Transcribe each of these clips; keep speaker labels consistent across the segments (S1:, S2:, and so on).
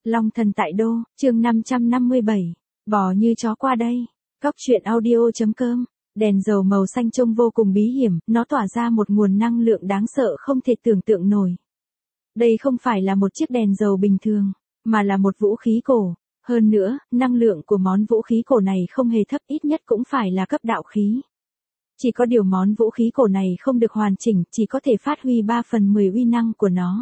S1: Long thần tại đô, chương 557. Bò như chó qua đây. Cóc truyện audio.com. Đèn dầu màu xanh trông vô cùng bí hiểm, nó tỏa ra một nguồn năng lượng đáng sợ không thể tưởng tượng nổi. Đây không phải là một chiếc đèn dầu bình thường, mà là một vũ khí cổ. Hơn nữa, năng lượng của món vũ khí cổ này không hề thấp, ít nhất cũng phải là cấp đạo khí. Chỉ có điều món vũ khí cổ này không được hoàn chỉnh, chỉ có thể phát huy 3/10 uy năng của nó.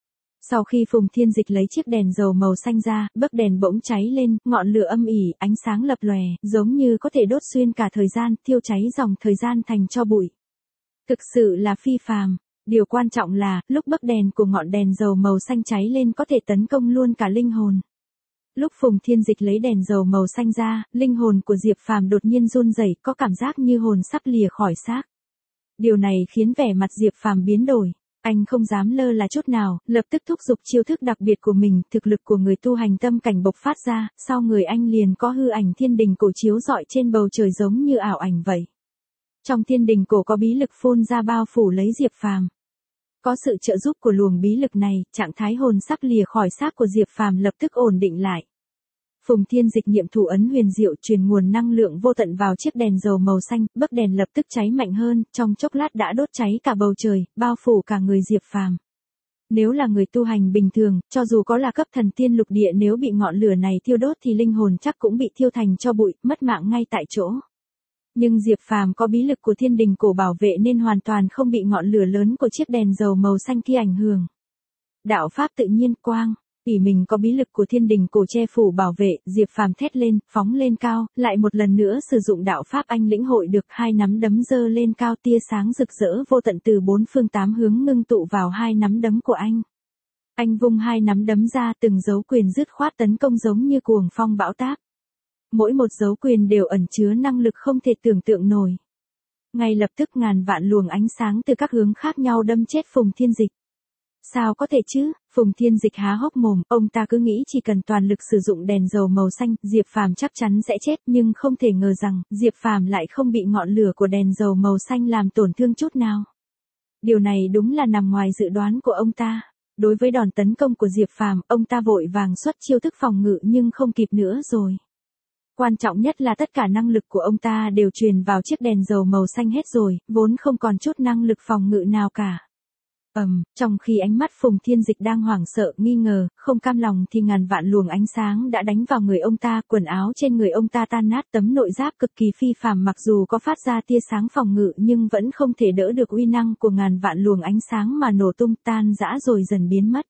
S1: Sau khi Phùng Thiên Dịch lấy chiếc đèn dầu màu xanh ra, bấc đèn bỗng cháy lên, ngọn lửa âm ỉ, ánh sáng lập lòe, giống như có thể đốt xuyên cả thời gian, thiêu cháy dòng thời gian thành tro bụi. Thực sự là phi phàm. Điều quan trọng là, lúc bấc đèn của ngọn đèn dầu màu xanh cháy lên có thể tấn công luôn cả linh hồn. Lúc Phùng Thiên Dịch lấy đèn dầu màu xanh ra, linh hồn của Diệp Phàm đột nhiên run rẩy, có cảm giác như hồn sắp lìa khỏi xác. Điều này khiến vẻ mặt Diệp Phàm biến đổi. Anh không dám lơ là chút nào, lập tức thúc giục chiêu thức đặc biệt của mình, thực lực của người tu hành tâm cảnh bộc phát ra, sau người anh liền có hư ảnh thiên đình cổ chiếu rọi trên bầu trời giống như ảo ảnh vậy. Trong thiên đình cổ có bí lực phun ra bao phủ lấy Diệp Phàm. Có sự trợ giúp của luồng bí lực này, trạng thái hồn sắp lìa khỏi xác của Diệp Phàm lập tức ổn định lại. Phùng Thiên Dịch nghiệm thủ ấn huyền diệu truyền nguồn năng lượng vô tận vào chiếc đèn dầu màu xanh, bấc đèn lập tức cháy mạnh hơn, trong chốc lát đã đốt cháy cả bầu trời, bao phủ cả người Diệp Phàm. Nếu là người tu hành bình thường, cho dù có là cấp thần tiên lục địa, nếu bị ngọn lửa này thiêu đốt thì linh hồn chắc cũng bị thiêu thành tro bụi, mất mạng ngay tại chỗ. Nhưng Diệp Phàm có bí lực của thiên đình cổ bảo vệ nên hoàn toàn không bị ngọn lửa lớn của chiếc đèn dầu màu xanh kia ảnh hưởng. Đạo pháp tự nhiên quang. Vì mình có bí lực của thiên đình cổ che phủ bảo vệ, Diệp Phàm thét lên, phóng lên cao, lại một lần nữa sử dụng đạo pháp anh lĩnh hội được, hai nắm đấm giơ lên cao, tia sáng rực rỡ vô tận từ bốn phương tám hướng ngưng tụ vào hai nắm đấm của anh. Anh vung hai nắm đấm ra, từng dấu quyền dứt khoát tấn công giống như cuồng phong bão táp. Mỗi một dấu quyền đều ẩn chứa năng lực không thể tưởng tượng nổi. Ngay lập tức ngàn vạn luồng ánh sáng từ các hướng khác nhau đâm chết Phùng Thiên Dịch. Sao có thể chứ? Phùng Thiên Dịch há hốc mồm, ông ta cứ nghĩ chỉ cần toàn lực sử dụng đèn dầu màu xanh, Diệp Phàm chắc chắn sẽ chết, nhưng không thể ngờ rằng, Diệp Phàm lại không bị ngọn lửa của đèn dầu màu xanh làm tổn thương chút nào. Điều này đúng là nằm ngoài dự đoán của ông ta. Đối với đòn tấn công của Diệp Phàm, ông ta vội vàng xuất chiêu thức phòng ngự nhưng không kịp nữa rồi. Quan trọng nhất là tất cả năng lực của ông ta đều truyền vào chiếc đèn dầu màu xanh hết rồi, vốn không còn chút năng lực phòng ngự nào cả. Trong khi ánh mắt Phùng Thiên Dịch đang hoảng sợ, nghi ngờ, không cam lòng thì ngàn vạn luồng ánh sáng đã đánh vào người ông ta, quần áo trên người ông ta tan nát, tấm nội giáp cực kỳ phi phàm mặc dù có phát ra tia sáng phòng ngự nhưng vẫn không thể đỡ được uy năng của ngàn vạn luồng ánh sáng mà nổ tung, tan rã rồi dần biến mất.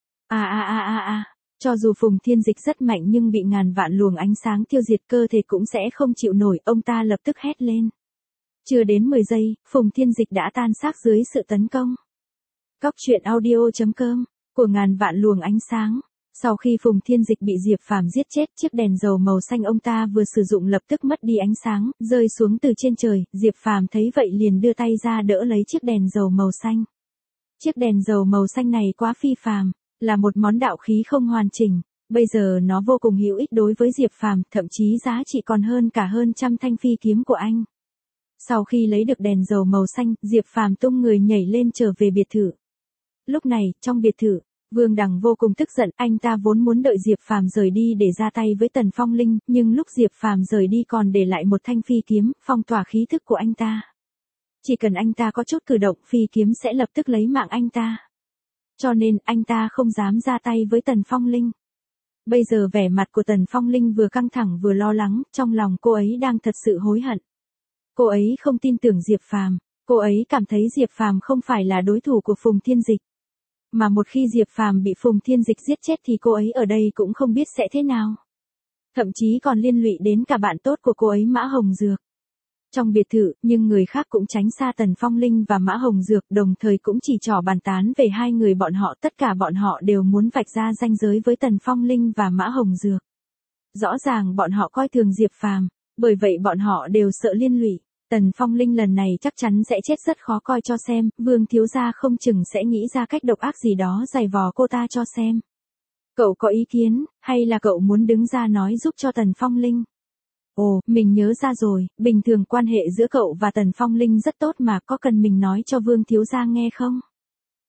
S1: Cho dù Phùng Thiên Dịch rất mạnh nhưng bị ngàn vạn luồng ánh sáng tiêu diệt cơ thể cũng sẽ không chịu nổi, ông ta lập tức hét lên. Chưa đến 10 giây, Phùng Thiên Dịch đã tan xác dưới sự tấn công. Cóc truyện audio.com, của ngàn vạn luồng ánh sáng. Sau khi Phùng Thiên Dịch bị Diệp Phàm giết chết, chiếc đèn dầu màu xanh ông ta vừa sử dụng lập tức mất đi ánh sáng, rơi xuống từ trên trời, Diệp Phàm thấy vậy liền đưa tay ra đỡ lấy chiếc đèn dầu màu xanh. Chiếc đèn dầu màu xanh này quá phi phàm, là một món đạo khí không hoàn chỉnh, bây giờ nó vô cùng hữu ích đối với Diệp Phàm, thậm chí giá trị còn hơn cả hơn trăm thanh phi kiếm của anh. Sau khi lấy được đèn dầu màu xanh, Diệp Phàm tung người nhảy lên trở về biệt thự. Lúc này, trong biệt thự, Vương Đằng vô cùng tức giận, anh ta vốn muốn đợi Diệp Phàm rời đi để ra tay với Tần Phong Linh, nhưng lúc Diệp Phàm rời đi còn để lại một thanh phi kiếm, phong tỏa khí thức của anh ta. Chỉ cần anh ta có chút cử động, phi kiếm sẽ lập tức lấy mạng anh ta. Cho nên, anh ta không dám ra tay với Tần Phong Linh. Bây giờ vẻ mặt của Tần Phong Linh vừa căng thẳng vừa lo lắng, trong lòng cô ấy đang thật sự hối hận. Cô ấy không tin tưởng Diệp Phàm, cô ấy cảm thấy Diệp Phàm không phải là đối thủ của Phùng Thiên Dịch. Mà một khi Diệp Phàm bị Phùng Thiên Dịch giết chết thì cô ấy ở đây cũng không biết sẽ thế nào. Thậm chí còn liên lụy đến cả bạn tốt của cô ấy Mã Hồng Dược. Trong biệt thự, nhưng người khác cũng tránh xa Tần Phong Linh và Mã Hồng Dược, đồng thời cũng chỉ trỏ bàn tán về hai người bọn họ, tất cả bọn họ đều muốn vạch ra ranh giới với Tần Phong Linh và Mã Hồng Dược. Rõ ràng bọn họ coi thường Diệp Phàm, bởi vậy bọn họ đều sợ liên lụy. Tần Phong Linh lần này chắc chắn sẽ chết rất khó coi cho xem, Vương thiếu gia không chừng sẽ nghĩ ra cách độc ác gì đó giày vò cô ta cho xem. Cậu có ý kiến, hay là cậu muốn đứng ra nói giúp cho Tần Phong Linh? Ồ, mình nhớ ra rồi, bình thường quan hệ giữa cậu và Tần Phong Linh rất tốt mà, có cần mình nói cho Vương thiếu gia nghe không?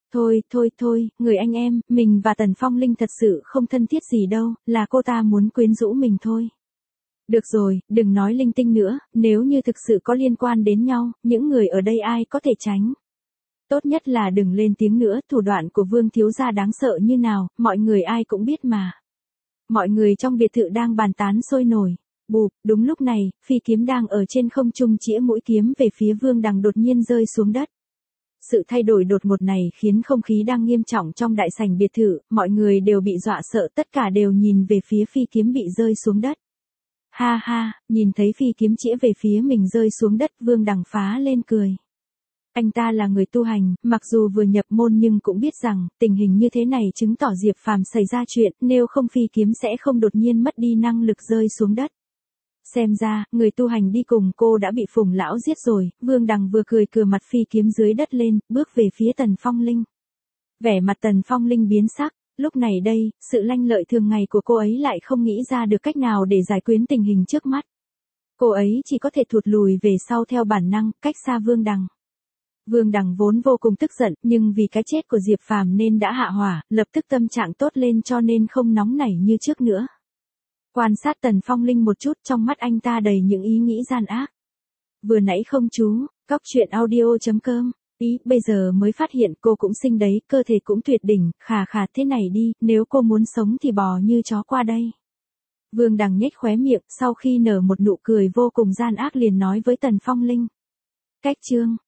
S1: Thôi, người anh em, mình và Tần Phong Linh thật sự không thân thiết gì đâu, là cô ta muốn quyến rũ mình thôi. Được rồi, đừng nói linh tinh nữa, nếu như thực sự có liên quan đến nhau, những người ở đây ai có thể tránh. Tốt nhất là đừng lên tiếng nữa, thủ đoạn của Vương thiếu gia đáng sợ như nào, mọi người ai cũng biết mà. Mọi người trong biệt thự đang bàn tán sôi nổi. Bụp, đúng lúc này, phi kiếm đang ở trên không trung chĩa mũi kiếm về phía Vương Đằng đột nhiên rơi xuống đất. Sự thay đổi đột ngột này khiến không khí đang nghiêm trọng trong đại sảnh biệt thự, mọi người đều bị dọa sợ, tất cả đều nhìn về phía phi kiếm bị rơi xuống đất. Ha ha, nhìn thấy phi kiếm chĩa về phía mình rơi xuống đất, Vương Đằng phá lên cười. Anh ta là người tu hành, mặc dù vừa nhập môn nhưng cũng biết rằng, tình hình như thế này chứng tỏ Diệp Phàm xảy ra chuyện, nếu không phi kiếm sẽ không đột nhiên mất đi năng lực rơi xuống đất. Xem ra, người tu hành đi cùng cô đã bị Phùng lão giết rồi, Vương Đằng vừa cười cừa mặt phi kiếm dưới đất lên, bước về phía Tần Phong Linh. Vẻ mặt Tần Phong Linh biến sắc, lúc này đây, sự lanh lợi thường ngày của cô ấy lại không nghĩ ra được cách nào để giải quyết tình hình trước mắt. Cô ấy chỉ có thể thụt lùi về sau theo bản năng, cách xa Vương Đằng. Vương Đằng vốn vô cùng tức giận, nhưng vì cái chết của Diệp Phàm nên đã hạ hỏa, lập tức tâm trạng tốt lên cho nên không nóng nảy như trước nữa. Quan sát Tần Phong Linh một chút, trong mắt anh ta đầy những ý nghĩ gian ác. Vừa nãy không chú, cóc truyện audio.com, ý, bây giờ mới phát hiện cô cũng xinh đấy, cơ thể cũng tuyệt đỉnh, khà thế này đi, nếu cô muốn sống thì bò như chó qua đây. Vương Đằng nhếch khóe miệng, sau khi nở một nụ cười vô cùng gian ác liền nói với Tần Phong Linh. Cách chương